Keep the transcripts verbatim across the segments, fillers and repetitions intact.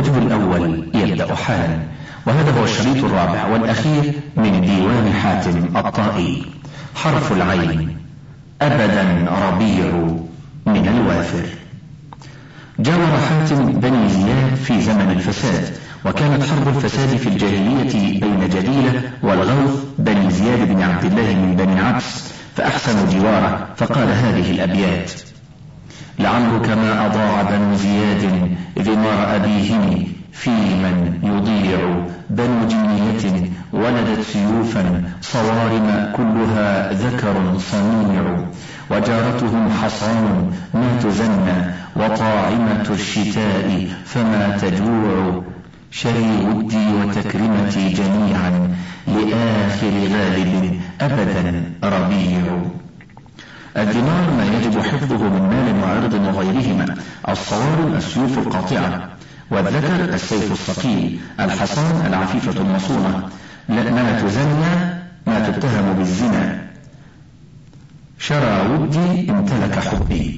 الوجه الأول يبدأ حالا، وهذا هو الشريط الرابع والأخير من ديوان حاتم الطائي. حرف العين. أبدا ربيع من الوافر. جاور حاتم بني زياد في زمن الفساد، وكانت حرب الفساد في الجاهلية بين جديلة والغوث بني زياد بن عبد الله من بني عبس، فأحسنوا جواره، فقال هذه الأبيات: لعمرك ما أضاع بنو زياد ذمار أبيهم، في من يضيع بنو جنية ولدت سيوفا صوارم كلها ذكر صنيع، وجارتهم حصان ما تزنى وطاعمة الشتاء فما تجوع، شري ودي وتكرمتي جميعا لآخر غالب أبدا ربيع. الدمار ما يجب حفظه من مال وعرض وغيرهما، الصوارم السيوف القاطعة، والذكر السيف الثقيل، الحصان العفيفة المصونة، ما تزنى ما تتهم بالزنا، شرى ودي امتلك حبي،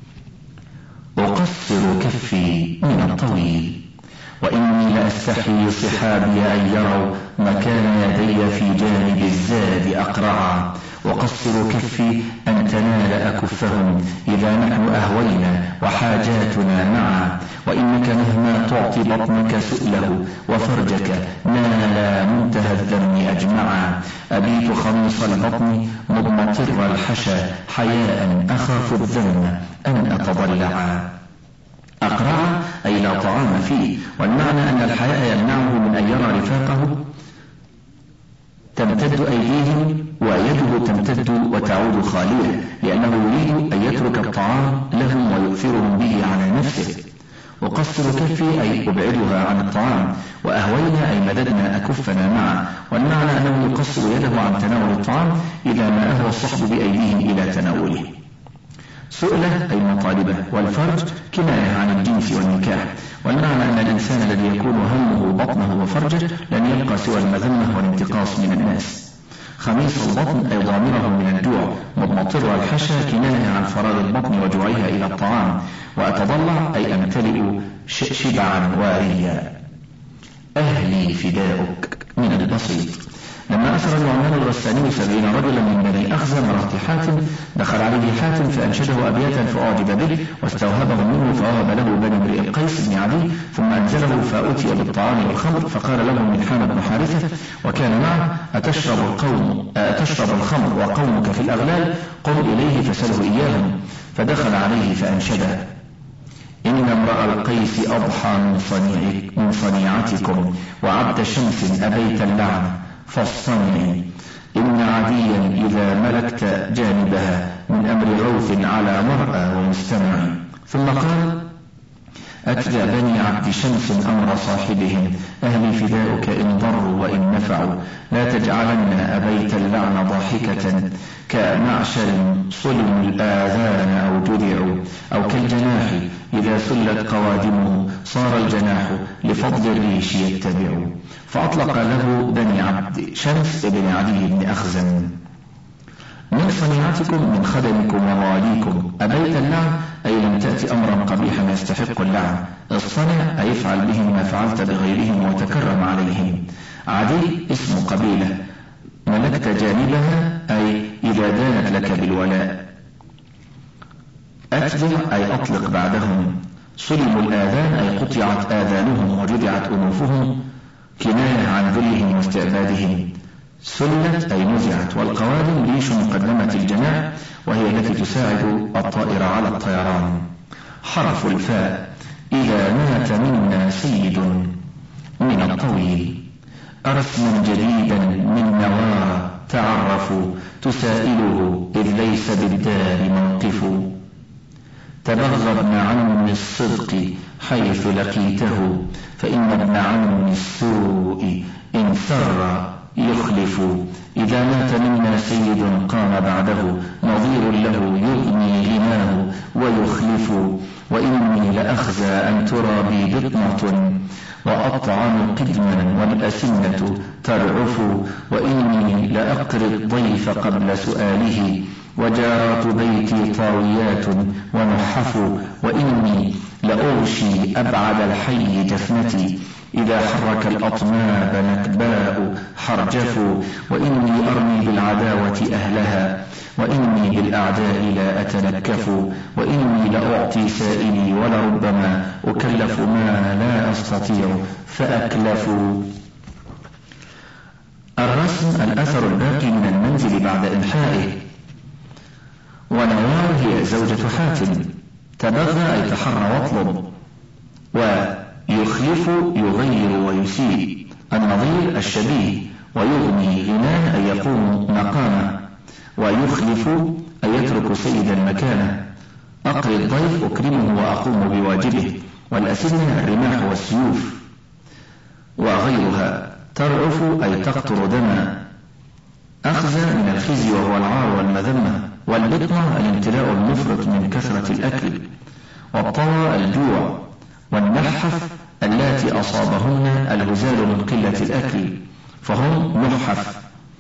أقصر كفي من الطويل، وإني لأستحي صحابي أن يروا مكان يدي في جانب الزاد أقرعا، وقصر كفي أن تنال أكفهم إذا نحن أهوينا وحاجاتنا معا، وإنك مهما تعطي بطنك سؤله وفرجك نال منتهى الذم أجمعا، أبيت خميص البطن مضمطر الحشا حياء أخاف الذم أن أتضلعا. أقرع أي لا طعام فيه، والمعنى أن الحياء يمنعه من أن يرى رفاقه تمتد أيديهم ويده تمتد وتعود خالية، لأنه يريد أن يترك الطعام لهم ويؤثرهم به على نفسه. وقصر كفي أي أبعدها عن الطعام، وأهوينا أي مددنا أكفنا معه، والمعنى أنه يقصر يده عن تناول الطعام إذا ما أهوى الصحب بأيديهم إلى تناوله. سؤلة أي مطالبة، والفرج كناية عن الجنس والنكاح، والمعنى أن الإنسان الذي يكون همه بطنه وفرجه لن يبقى سوى المذمة والانتقاص من الناس. خميص البطن أي ضامره من الجوع، مضمطر الحشا كناية عن فراغ البطن وجوعها إلى الطعام، وأتضلع أي أمتلئ شبعا واريا. أهلي فداؤك من البسيط. لما أسر النعمان الغساني سبعين رجلا من بني أخزم مرات حاتم، دخل عليه حاتم فأنشده أبياتا فأعجب به واستوهبه منه، فوهب له بني امرئ القيس بن عدي، ثم أنزله فأتي بالطعام والخمر، فقال له منحان بن حارثة وكان معه: أتشرب القوم أتشرب الخمر وقومك في الأغلال؟ قم إليه فسله إياهم. فدخل عليه فأنشده: إن امرأ القيس أضحى من صنيعتكم، وعبد شمس أبيت اللعن فاصطنعي، إن عديا إذا ملكت جانبها من أمر غوث على مرأى ومستمع. ثم قال: أتدى بني عبد شمس أمر صاحبهم، أهلي فداؤك إن ضروا وإن نفعوا، لا تجعلن أبيت اللعن ضاحكة، كمعشر صلم الآذان أو جذعوا، أو كالجناح إذا سلت قوادمه صار الجناح لفضل الريش يتبع. فأطلق له بني عبد شمس بن عدي بن أخزم. من صنيعتكم من خدمكم ومواليكم، أبيت اللعن أي لم تأتي أمرا قبيحا يستحق اللعن، الصنع أي افعل بهم ما فعلت بغيرهم وتكرم عليهم. عدي اسم قبيلة، ملكت جانبها أي إذا دانت لك بالولاء. أتبع أي أطلق بعدهم. صلموا الآذان أي قطعت آذانهم وجدعت أنوفهم، كناية عن ذلهم واستعبادهم. سلت أي نزعت. والقوادم ريش مقدمة الجناح، وهي التي تساعد الطائر على الطيران. حرف الفاء. إذا مات منا سيد من الطويل، أرسما جديدا من نوار تعرفوا، تسائله إذ ليس بالدار موقف. تبغى ابن عم الصدق حيث لقيته، فإن ابن عم السوء إن سر يخلف. إذا مات منا سيد قام بعده، نظير له يغني غناه ويخلف. وإني لأخزى أن ترى بي بطنة، وأطعم قدما والأسنة ترعف. وإني لأقري الضيف قبل سؤاله، وجارات بيتي طاويات ونحف. وإني لأغشي أبعد الحي جفنتي، إذا حرك الأطناب نكباء حرجفوا، وإني أرمي بالعداوة أهلها، وإني بالأعداء لا أتلكف، وإني لأعطي سائلي ولربما أكلف ما لا أستطيع فأكلف. الرسم الأثر الباقي من المنزل بعد إنحائه. ونوار هي زوجة حاتم، تبغى أي تحرى واطلب، ويخلف يغير ويسيء، النظير الشبيه، ويغني غناه أي يقوم مقامه، ويخلف أي يترك سيد المكانة، أقري الضيف أكرمه وأقوم بواجبه، والأسنة الرماح والسيوف وغيرها، ترعف أي تقطر دما، أخذ من الخزي وهو العار والمذمة، والبطنة الامتلاء المفرط من كثرة الأكل، والطوى الجوع، والنحف اللاتي أصابهن الهزال من قلة الأكل فهم نحف.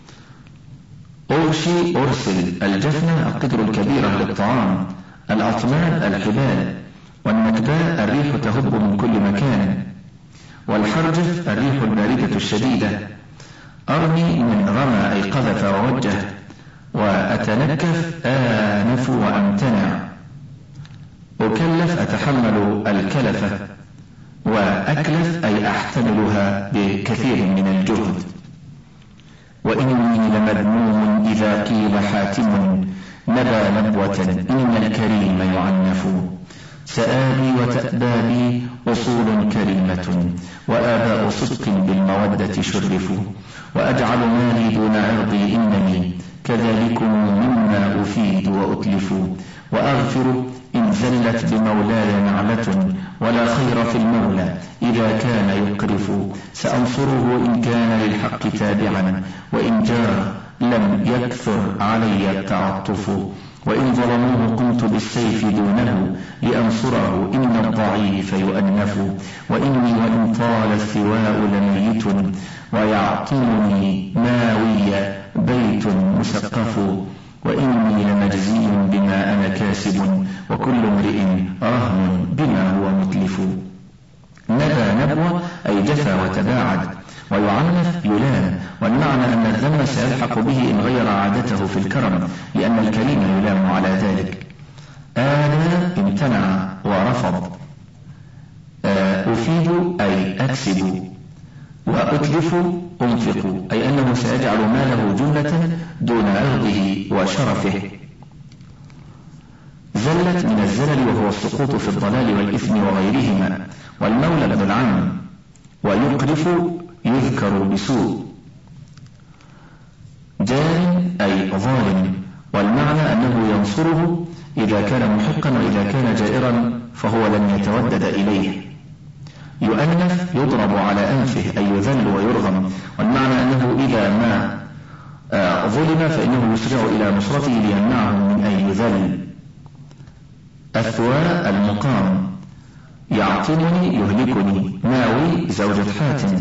أغشي أرسل، الجفنة القدر الكبيرة للطعام، الأطناب الحبال، والنكباء الريح تهب من كل مكان، والحرجف الريح الباردة الشديدة. أرمي من رمى أي قذف ووجه، وأتنكف آنف وأمتنع، أكلف أتحمل الكلفة، وأكلف أي أحتملها بكثير من الجهد. وإني لمذموم إذا قيل حاتم نبى نبوة إن الكريم يعنف، سآبي وتأبابي أصول كريمة، وآباء صدق بالمودة شرفوا، وأجعل مالي دون عرضي إنني كذلكم مما أفيد وأتلف، وأغفر إن زلت بمولاي نعلة، ولا خير في المولى إذا كان يقرف، سأنصره إن كان للحق تابعا، وإن جار لم يكثر علي التعطف، وإن ظلموه قمت بالسيف دونه لأنصره إن الضعيف يؤنف، وإني وإن طال الثواء لميت، ويعطيني ماوي بيت مسقف، وإني لمجزي بما أنا كاسب، وكل امرئ رهن بما هو متلف. نبى نبوة أي جفى وتباعد، ويعنف يلام، والمعنى أن الذم سيلحق به إن غير عادته في الكرم، لأن الكريم يلام على ذلك. آنا امتنع ورفض، أفيد أي أكسب، وأتلف أنفق أي أنه سيجعل ماله جملة دون عرضه وشرفه. زلت من الزلل وهو السقوط في الضلال والإثم وغيرهما، والمولى ابن العم. ويقرف يذكر بسوء. جار أي ظالم، والمعنى أنه ينصره إذا كان محقا، وإذا كان جائرا فهو لن يتودد إليه. يؤنف يضرب على أنفه أي يذل ويرغم، والمعنى أنه إذا ما ظلم فإنه يسرع إلى نصرته ليمنعه من أن يذل. الثواء المقام، يعطنني يهلكني، ماوي زوجة حاتم.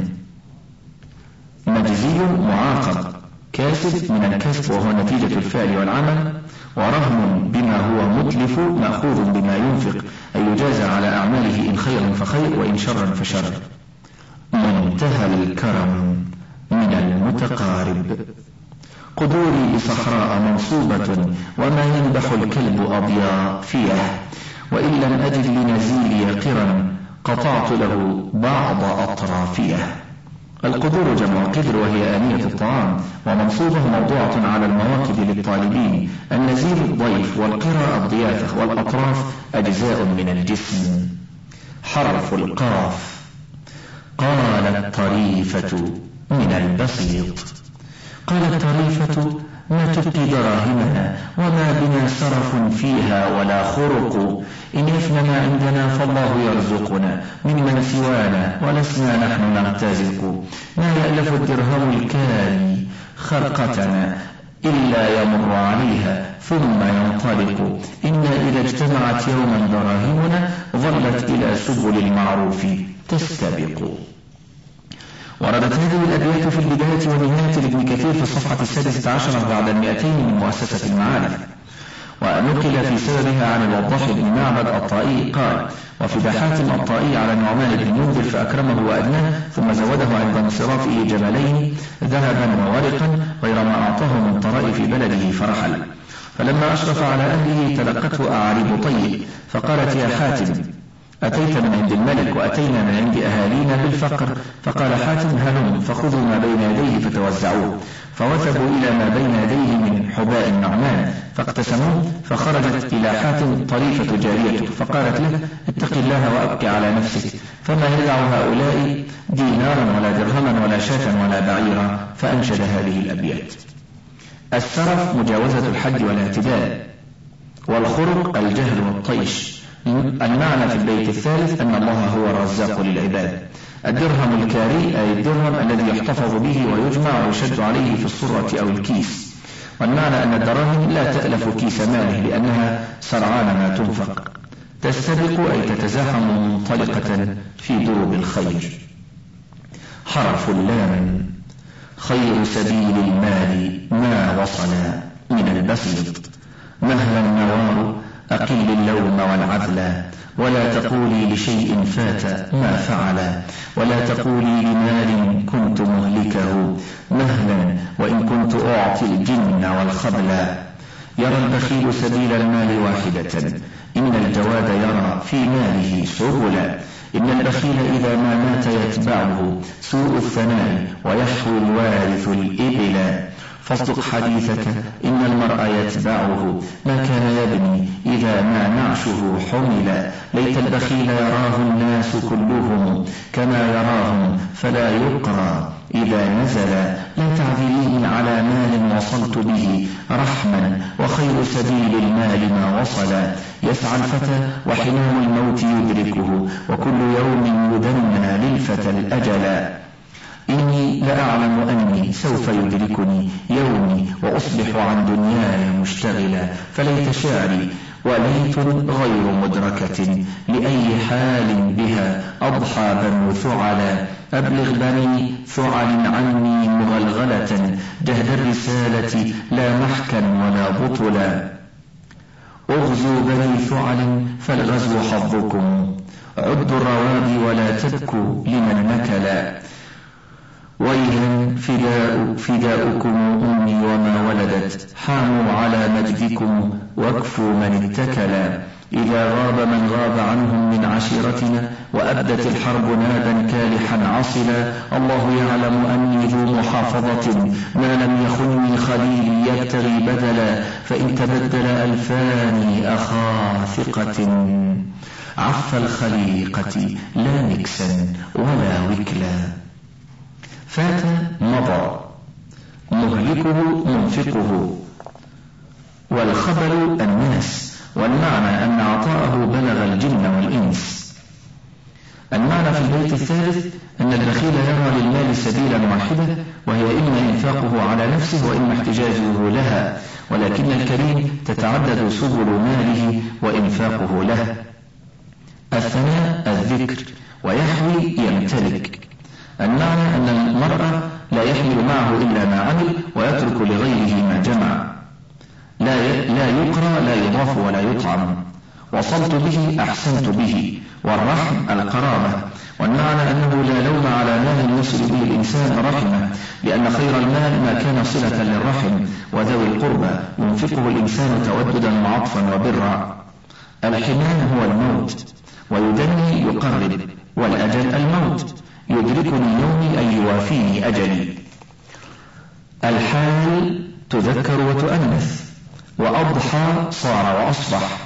مجزي معاقب، كاسب من الكسب وهو نتيجة الفعل والعمل، ورهن بما هو متلف مأخوذ بما ينفق أي يجازى على أعماله إن خيرا فخير وإن شرا فشر. منتهى الكرم من المتقارب، قدوري بصحراء منصوبة، وما ينبح الكلب أضيافيه، وإن لم أجد لنزيلي قرا قطعت له بعض أطرافيه. القدور جمع قدر وهي آنية الطعام، ومنصوبه موضوعة على المواكب للطالبين. النزيل الضيف، والقرى الضيافة، والأطراف أجزاء من الجسم. حرف القاف. قالت طريفة من البسيط، قالت طريفة ما تبقي دراهمنا، وما بنا سرف فيها ولا خرق، إن يفنى ما عندنا فالله يرزقنا ممن سوانا، ولسنا نحن نرتزق، ما يألف الدرهم الكالي خرقتنا إلا يمر عليها ثم ينطلق، إنا إذا اجتمعت يوما دراهمنا ظلت إلى سبل المعروف تستبق. وردت هذه الأبيات في البداية ونهاية لابن كثير في الصفحة السادسة عشرة بعد المئتين من مؤسسة المعارف. ونقل في سببها عن الوضاح بن معبد الطائي قال: وفي حاتم الطائي على النعمان بن منذر فأكرمه وأدناه، ثم زوده عند انصرافه جملين ذهبا وورقا غير ما أعطاه من طرائف بلده فرحل. فلما أشرف على أهله تلقته أعاريب طيب فقالت: يا حاتم، أتيت من عند الملك وأتينا من عند أهالينا بالفقر. فقال حاتم: هلم فخذوا ما بين يديه فتوزعوه. فوثبوا إلى ما بين يديه من حباء النعمان فاقتسموه. فخرجت إلى حاتم طريفة جاريته فقالت له: اتق الله وأبكي على نفسك، فما يدع هؤلاء دينارا ولا درهما ولا شاة ولا بعيرا. فأنشد هذه الأبيات: السرف مجاوزة الحد والاعتدال، والخرق الجهل والطيش. المعنى في البيت الثالث أن الله هو الرزاق للعباد. الدرهم الكاري أي الدرهم الذي يحتفظ به ويجمع ويشد عليه في الصرة أو الكيس. والمعنى أن الدراهم لا تألف كيس ماله لأنها سرعان ما تنفق، تستبق أي تتزاحم منطلقة في دروب الخير. حرف اللام: خير سبيل المال ما وصل من البسيط، مهلا النوار أقل اللوم والعدل، ولا تقولي لشيء فات ما فعل، ولا تقولي لمال كنت مهلكه، مهلا وإن كنت أعطي الجن والخبل. يرى البخيل سبيل المال واحدة، إن الجواد يرى في ماله سبلا. إن البخيل إذا ما مات يتبعه سوء الثناء ويحوي الوارث الإبل. فاصدق حديثك إن المرء يتبعه ما كان يبني إذا ما نعشه حمل. ليت البخيل يراه الناس كلهم كما يراهم فلا يقرى إذا نزل. لا تعذليني على مال وصلت به رحما، وخير سبيل المال ما وصل. يسعى الفتى وحمام الموت يدركه، وكل يوم يدنى للفتى الأجل. إني لأعلم أني سوف يدركني يومي وأصبح عن دنياي مشتغلا. فليت شعري وليت غير مدركة، لأي حال بها أضحى بنو ثعلا. أبلغ بني ثعل عني مغلغلة، جهد الرسالة لا محكا ولا بطلا. أغزوا بني ثعل فالغزو حظكم، عدوا الرواب ولا تبكوا لمن نكلا. ويلا فداء فداؤكم أمي وما ولدت، حاموا على مجدكم واكفوا من اتكلا. إذا غاب من غاب عنهم من عشيرتنا، وأبدت الحرب نابا كالحا عصلا. الله يعلم أني ذو محافظة، ما لم يخني خليلي يبتغي بدلا. فإن تبدل ألفاني أخا ثقة، عف الخليقة لا نكسا ولا وكلا. فات مضى، مهلكه منفقه، والخبل الناس. والمعنى أن عطاءه بلغ الجن والإنس. المعنى في البيت الثالث أن البخيل يرى للمال سبيلا واحدة، وهي إما إنفاقه على نفسه وإما احتجاجه لها، ولكن الكريم تتعدد سبل ماله وإنفاقه له. الثناء الذكر، ويحوي يمتلك. المعنى أن المرء لا يحمل معه إلا ما عمل ويترك لغيره ما جمع، لا لا يقرى لا يضاف ولا يطعم. وصلت به أحسنت به، والرحم القرابة. والمعنى أنه لا لوم على مال يصل به الإنسان رحمه، لأن خير المال ما كان صلة للرحم وذوي القربى ينفقه الإنسان توددا وعطفا وبرا. الحنان هو الموت، ويدني يقرب، والأجل الموت، يدركني يومي أي يوافيني أجلي. الحال تذكر وتؤنث، وأضحى صار وأصبح.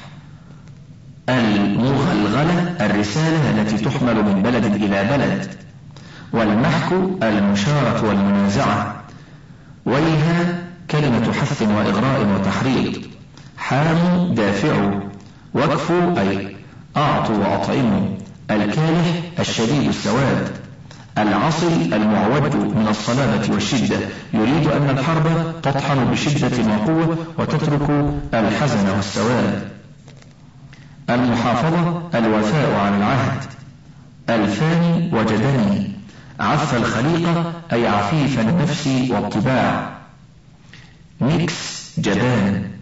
المغلغلة الرسالة التي تحمل من بلد إلى بلد. والمحك المشارة والمنازعة. ويها كلمة حث وإغراء وتحريض. حام دافع، وكفوا أي أعطوا وأطعموا. الكالح الشديد السواد. العصل المعوج من الصلابة والشدة، يريد أن الحرب تطحن بشدة وقوة وتترك الحزن والسواد. المحافظة الوفاء عن العهد. الفاني وجدني. عف الخليقة أي عفيف النفس والطباع. نكس جبان.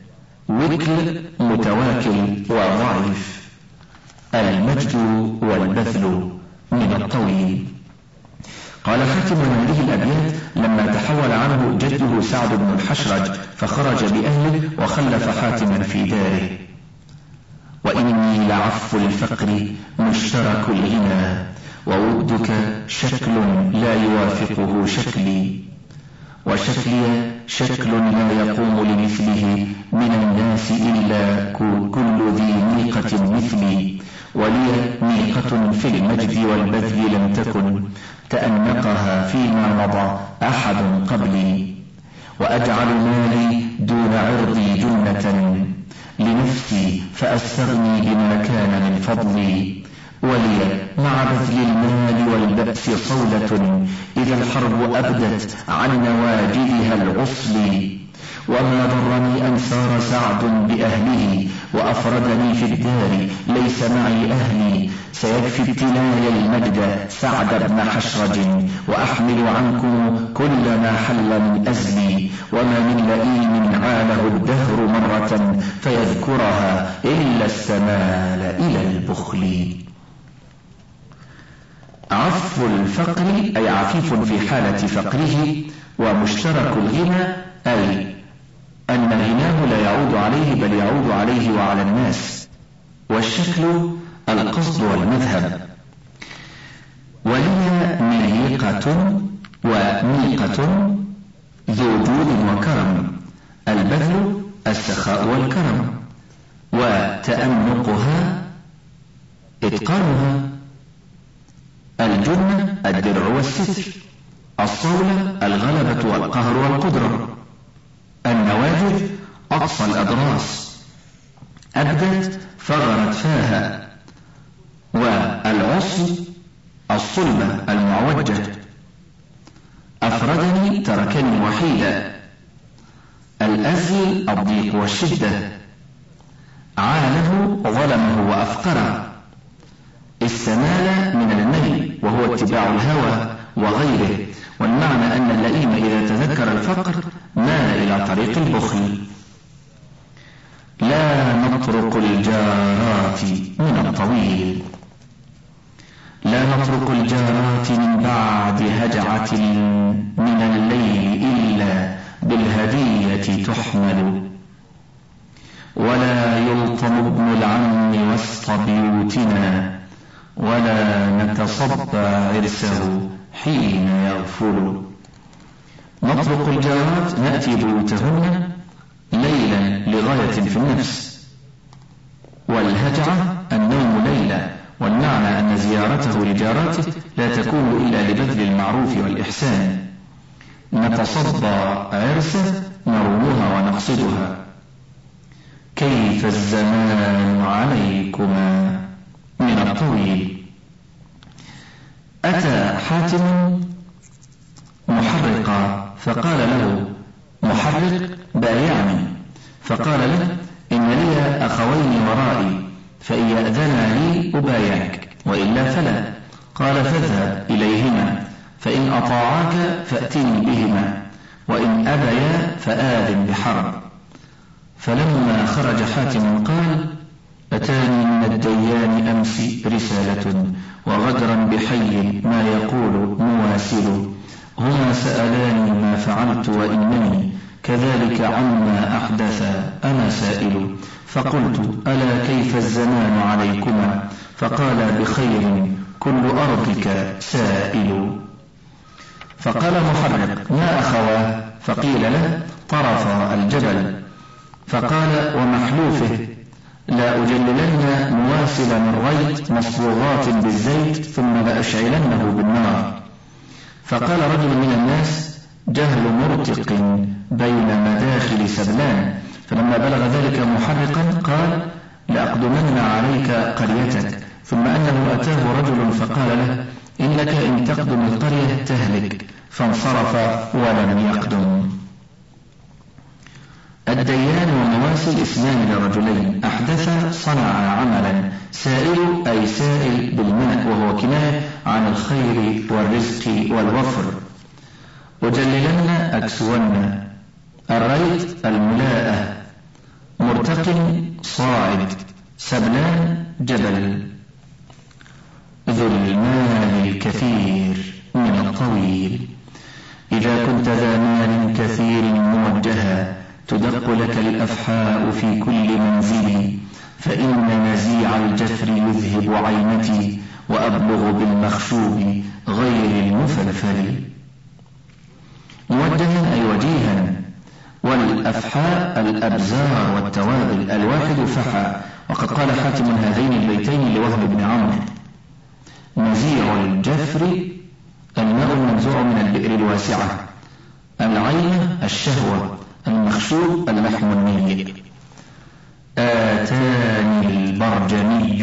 وكل متواكل وضعيف. المجد والبذل من الطويل. قال حاتم من هذه الأبيات لما تحول عنه جده سعد بن الحشرج فخرج بأهله وخلف حاتما في داره: وإني لعف الفقر مشترك الغنى، وودك شكل لا يوافقه شكلي، وشكلي شكل لا يقوم لمثله من الناس إلا كل ذي ميقة مثلي، ولي ميقة في المجد والبذل لم تكن تأنقها فيما مضى أحد قبلي، وأجعل مالي دون عرضي جنة لنفسي فأستغني بما كان من فضلي، ولي مع بذل المال والبأس صولة إذا الحرب أبدت عن نواجذها العصل، وما ضرني أن سار سعد بأهله وأفردني في الدار ليس معي أهلي، سيكفي ابتلاي المجد سعد بن حشرج، وأحمل عنكم كل ما حل من أزلي، وما من لئيم عاله الدهر مرة فيذكرها إلا السمال إلى البخل. عف الفقر أي عفيف في حالة فقره، ومشترك الغنى أي أن غناه لا يعود عليه بل يعود عليه وعلى الناس. والشكل القصد والمذهب. ولي ميقة وميقة ذو جود وكرم، البذل السخاء والكرم، وتأنقها إتقانها، الجنة الدرع والستر، الصولة الغلبة والقهر والقدرة، النواجذ أقصى الأضراس، أبدت فغرت فاها، والعصي الصلبة المعوجة، أفردني تركني وحيدا، الأزل الضيق والشدة، عاله ظلمه وأفقره، استمال من الميل وهو اتباع الهوى وغيره. والمعنى أن اللئيم إذا تذكر الفقر مال إلى طريق البخل. لا نطرق الجارات من الطويل. لا نترك الجارات من بعد هجعة من الليل إلا بالهدية تحمل، ولا يلطم ابن العم وسط بيوتنا، ولا نتصبى عرسه حين يغفل. نترك الجارات نأتي بيوتهن ليلا لغاية في النفس، والهجعة النوم ليلا، والمعنى أن زيارته لجاراته لا تكون إلا لبذل المعروف والإحسان. نتصبى عرسه نرومها ونقصدها. كيف الزمان عليكما من الطويل. أتى حاتم محرقا فقال له محرق بايعني، فقال له إن لي أخوين ورائي، فإن يأذنا لي أبايعك وإلا فلا. قال فاذهب إليهما، فإن أطاعاك فأتني بهما، وإن أبيا فآذن بحرب. فلما خرج حاتم قال أتاني من الديان أمس رسالة، وغدرا بحي ما يقول مواسل، هما سألاني ما فعلت وإنني كذلك عما أحدث أنا سائل. فقلت ألا كيف الزمان عليكما؟ فقال بخير كل أرضك سائل. فقال محرق ما أخواه؟ فقيل له طرف الجبل. فقال ومحلوفه لا أجللن مواسل من ريت مصبوغات بالزيت ثم لأشعلنه بالنار. فقال رجل من الناس جهل مرتق بين مداخل سبلان. فلما بلغ ذلك محرقا قال لأقدمن عليك قريتك. ثم أنه أتاه رجل فقال له إنك إن تقدم القرية تهلك، فانصرف ولم يقدم. الديان ومواسل اسمان لرجلين أحدث صنع عملا. سائل أي سائل بالماء، وهو كناية عن الخير والرزق والوفر. وجللن أكسون. الريت الملاءة، مرتق صاعد، سبلان جبل. ذو المال الكثير من الطويل. إذا كنت ذا مال كثير موجها تدق لك الأفحاء في كل منزل، فإن نزيع الجفر يذهب عينتي وأبلغ بالمخشوب غير المفلفل. موجها أي وجيها، والأفحاء الأبزار والتوابل، الواحد فحى. وقد قال حاتم هذين البيتين لوهب بن عمرو: نزيع الجفر الماء المنزوع من البئر الواسعة، العين الشهوة، المخشوب اللحم النيء. آتاني البرجمي.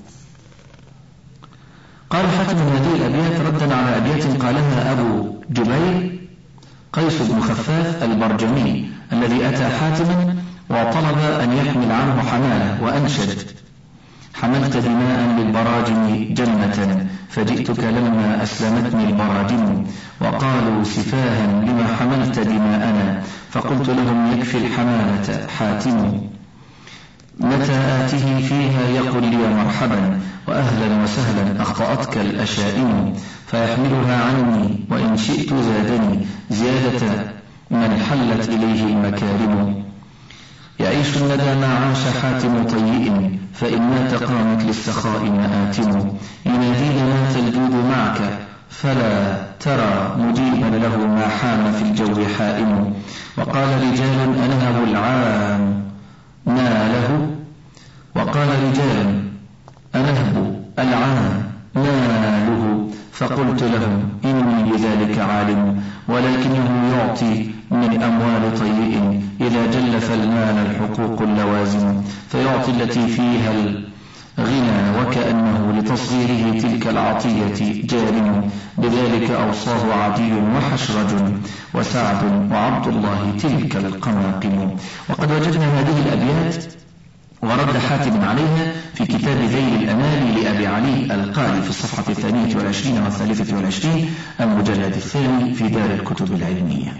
قال حاتم هذه الأبيات ردا على أبيات قالها أبو جبير قيس بن خفاف البرجمي الذي أتى حاتما وطلب أن يحمل عنه حمالة، وأنشد: حملت دماء للبراجم جنة، فجئتك لما أسلمتني البراجم، وقالوا سفاها لما حملت دماءنا، فقلت لهم يكفي الحمالة حاتم. متى آته فيها يقول لي مرحبا، وأهلا وسهلا أخطأتك الأشائم، فيحملها عني وإن شئت زادني زيادة من حلت إليه المكارم. يعيش الندى ما عاش حاتم طيء، فإن مات قامت للسخاء مآتم. ينادي مات الجود معك، فلا ترى مجيبا له ما حام في الجو حائم. وقال رجال أنهب العام ناله، وقال رجال أنهب العام ناله، فقلت لهم إني بذلك عالم، ولكنه يعطي من أموال طيء، إذا جلف المال الحقوق اللوازم، فيعطي التي فيها الغنى وكأنه لتصغيره تلك العطية جارم. بذلك أوصاه عدي وحشرج وسعد وعبد الله تلك القماقم. وقد وجدنا هذه الأبيات ورد حاتم عليها في كتاب ذيل الأمال لأبي علي القاري في الصفحة الثانية والعشرين والثالثة والعشرين المجلد الثاني في دار الكتب العلمية.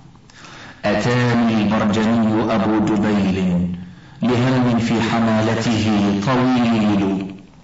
أتاني البرجمي أبو جبيل لهم في حمالته طويل،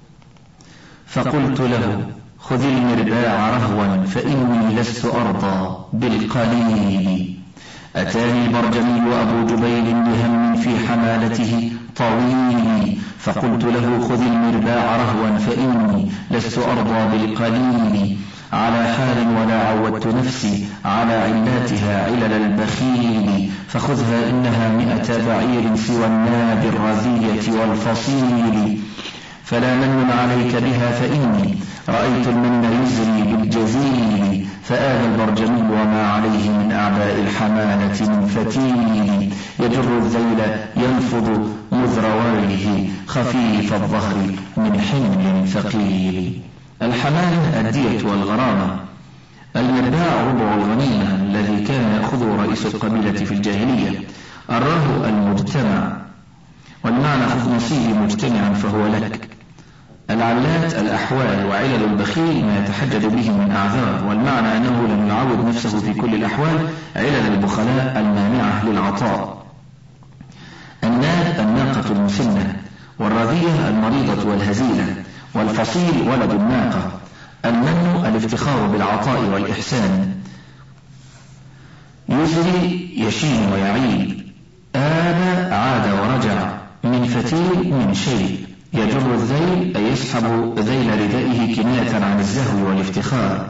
فقلت له خذ المرباع رهوا، فإني لست أرضى بالقليل. أتاني البرجمي أبو جبيل لهم في حمالته طويل، فقلت له خذ المرباع رهوا، فإني لست أرضى بالقليل. على حال ولا عودت نفسي على علاتها علل البخيل، فخذها إنها مئة بعير سوى الناب الرذية والفصيل. فلا من عليك بها، فإني رأيت المن يزري بالجزيل. فآل البرجمي وما عليه من أعباء الحمالة من فتيل، يجر الذيل ينفض مذرواره، خفيف الظهر من حمل ثقيل. الحمالة الدية والغرامة. المرباع ربع الغنيمة الذي كان يأخذه رئيس القبيلة في الجاهلية. الره المجتمع، والمعنى خذ نصيبي مجتمعا فهو لك. العلات الأحوال، وعلل البخيل ما يتحجج به من أعذار، والمعنى أنه لم يعود نفسه في كل الأحوال علل البخلاء المانعة للعطاء. الناب الناقة المسنة، والرذية المريضة والهزيلة، والفصيل ولد الناقة. المن الافتخار بالعطاء والإحسان. يزري يشين ويعيب. آب عاد ورجع. من فتيل من شيء. يجر الذيل أي يسحب ذيل ردائه كناية عن الزهو والافتخار.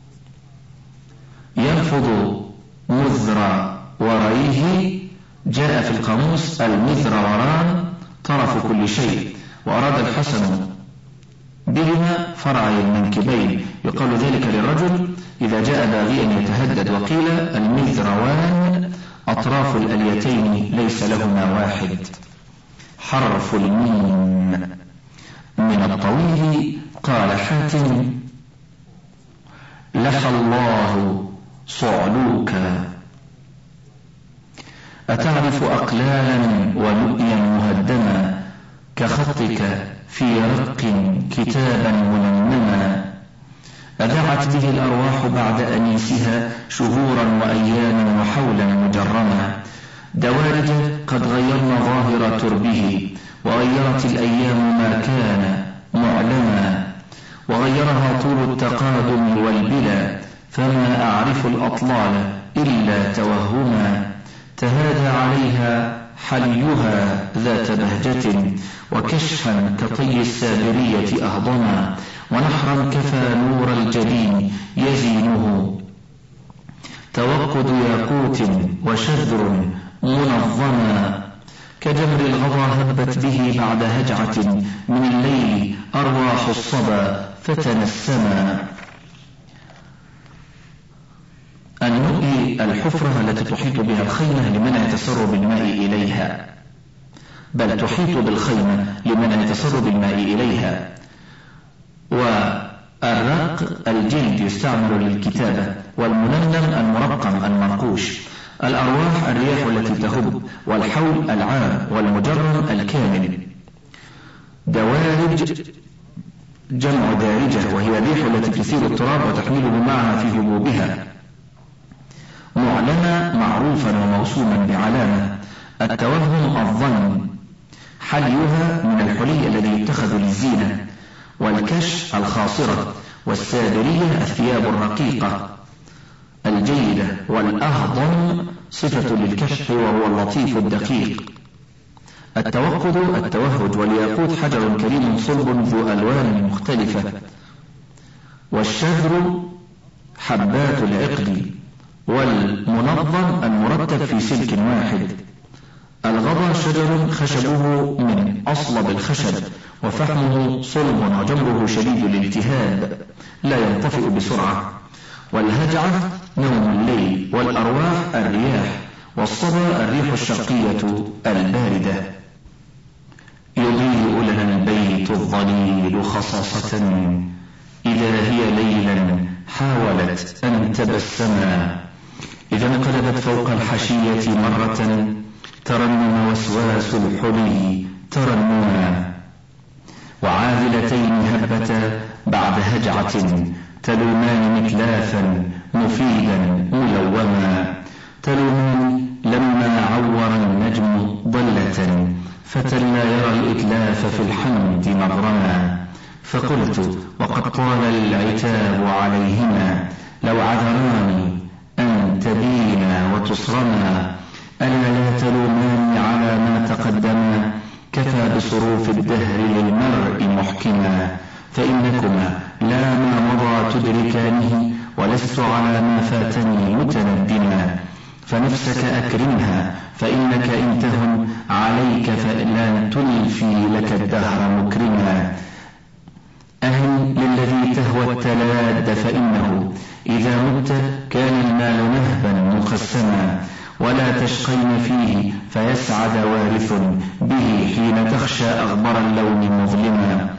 ينفض مذر وريه، جاء في القاموس المذر وران طرف كل شيء، وأراد الحسن بهما فرعي المنكبين. يقال ذلك للرجل إذا جاء باغيا يتهدد. وقيل المذروان أطراف الأليتين ليس لهما واحد. حرف الميم. من الطويل. قال حاتم لح الله صعلوكا. أتعرف أقلالا ولؤيا مهدما، كخطك في رق كتابا منمما. أذعت به الأرواح بعد أنيسها شهورا وأياما وحولا مجرما. دوارج قد غيرن ظاهر تربه، وغيرت الأيام ما كان معلما، وغيرها طول التقادم والبلا، فما أعرف الأطلال إلا توهما. تهادى عليها حليها ذات بهجة، وكشفا كطي السابرية أهضما، ونحرا كفى نور الجبين يزينه، توقد ياقوت وشذر منظما، كجمر الغضا هبت به بعد هجعة من الليل أرواح الصبا فتنسما. النؤي الحفرة التي تحيط بها الخيمة لمن يتسرب الماء إليها، بل تحيط بالخيمة لمن يتسرب الماء إليها. والرق الجلد يستعمل للكتابة، والمنمم المرقم المنقوش. الأرواح الرياح التي تهب، والحول العام، والمجرم الكامل. دوارج جمع دارجة، وهي الريح التي تثير التراب وتحمله معها في هبوبها. معلمة معروفا وموسوما بعلامة. التوهم الظن، حليها من الحلي الذي يتخذ للزينة. والكش الخاصرة، والسادرية الثياب الرقيقة الجيدة. والأهضم صفة للكشح وهو اللطيف الدقيق. التوقد التوهج، والياقوت حجر كريم صلب ذو ألوان مختلفة. والشذر حبات العقد، والمنظم المرتب في سلك واحد. الغضا شجر خشبه من أصلب الخشب، وفحمه صلب وجمره شديد الالتهاب لا ينطفئ بسرعة. والهجعة نوم الليل، والأرواح الرياح، والصبا الريح الشرقية الباردة. يضيء لنا البيت الظليل خصاصة، إذا هي ليلا حاولت أن تبسما، إذا انقلبت فوق الحشية مرة ترنم وسواس الحلي ترنما. وعاذلتين هبتا بعد هجعة تلومان متلافا مفيدا ملوما. تلومان لما عور النجم ضلة، فتى لا يرى الإتلاف في الحمد مغرما. فقلت وقد طال العتاب عليهما، لو عذراني أن تبينا وتصرما. ألا لا تلومان على ما تقدما، كفى بصروف الدهر للمرء محكما. فإنكما لا ما مضى تدركانه، ولست على ما فاتني متندما. فنفسك أكرمها، فإنك إن تهن عليك فلن تلفي لك الدهر مكرما. أهن للذي تهوى التلاد، فإنه إذا مت كان المال نهبا مقسما. ولا تشقين فيه فيسعد وارث به، حين تخشى أغبر اللون مظلما.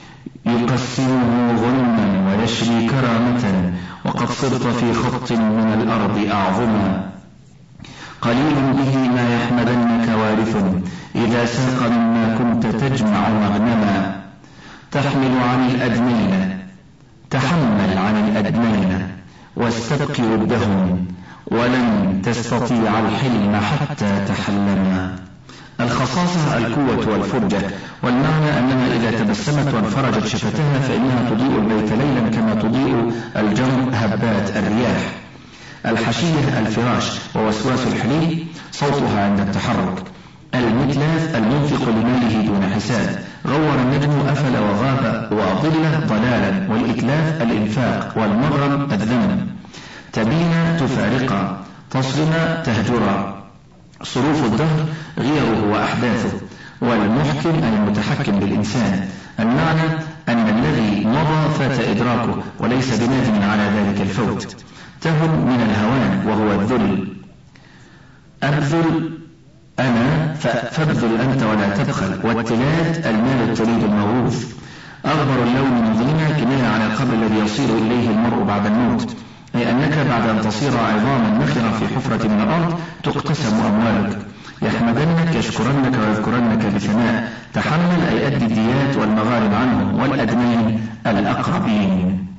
يقسمه غنما ويشري كرامة، وقد صرت في خط من الأرض أعظما. قليل به ما يحمدنك وارث، إذا ساق مما كنت تجمع مغنما. تحمل عن الأدنين، تحمل عن الأدنين واستبق ردهم، ولن تستطيع الحلم حتى تحلما. الخصاصة القوة والفرجة، والمعنى أنها إذا تبسمت وانفرجت شفتها فإنها تضيء البيت ليلا كما تضيء الجمر هبات الرياح. الحشية الفراش، ووسواس الحلي صوتها عند التحرك. المتلاف المنفق لماله دون حساب. غور النجم أفل وغاب، وأضل ضلالا. والإتلاف الإنفاق، والمغرم الذنب. تبين تفارقا، تصلنا تهجرا. صروف الدهر غيره وأحداثه. والمحكم المتحكم بالإنسان. المعنى أن الذي مضى فات إدراكه، وليس بنادم على ذلك الفوت. تهم من الهوان، وهو الذل. أبذل أنا فابذل أنت ولا تبخل. والتلاد المال التليد الموروث. أغبر اللون مظلما، كناية عن القبر الذي يصير إليه المرء بعد الموت، أي أنك بعد أن تصير عظاما نخرة في حفرة من الأرض تقتسم أموالك. يحمدنك، يشكرنك ويذكرنك بثناء. تحمل أي أدي الديات والمغارم عنهم، والأدنين الأقربين.